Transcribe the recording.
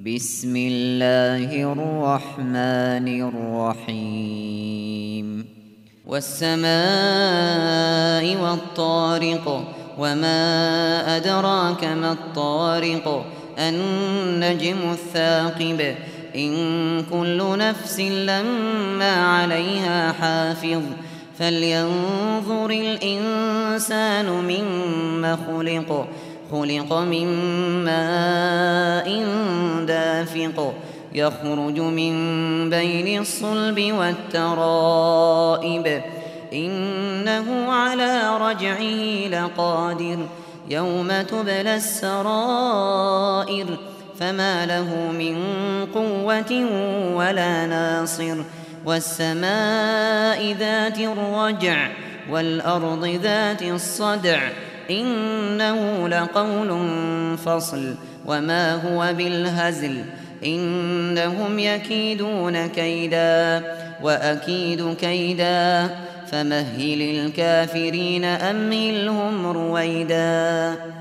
بسم الله الرحمن الرحيم والسماء والطارق وما أدراك ما الطارق النجم الثاقب إن كل نفس لما عليها حافظ فلينظر الإنسان مما خلق من ماء دافق يخرج من بين الصلب والترائب إنه على رجعه لقادر يوم تبلى السرائر فما له من قوة ولا ناصر والسماء ذات الرجع والأرض ذات الصدع إنه لقول فصل وما هو بالهزل إنهم يكيدون كيدا وأكيد كيدا فمهل الكافرين أمهلهم رويدا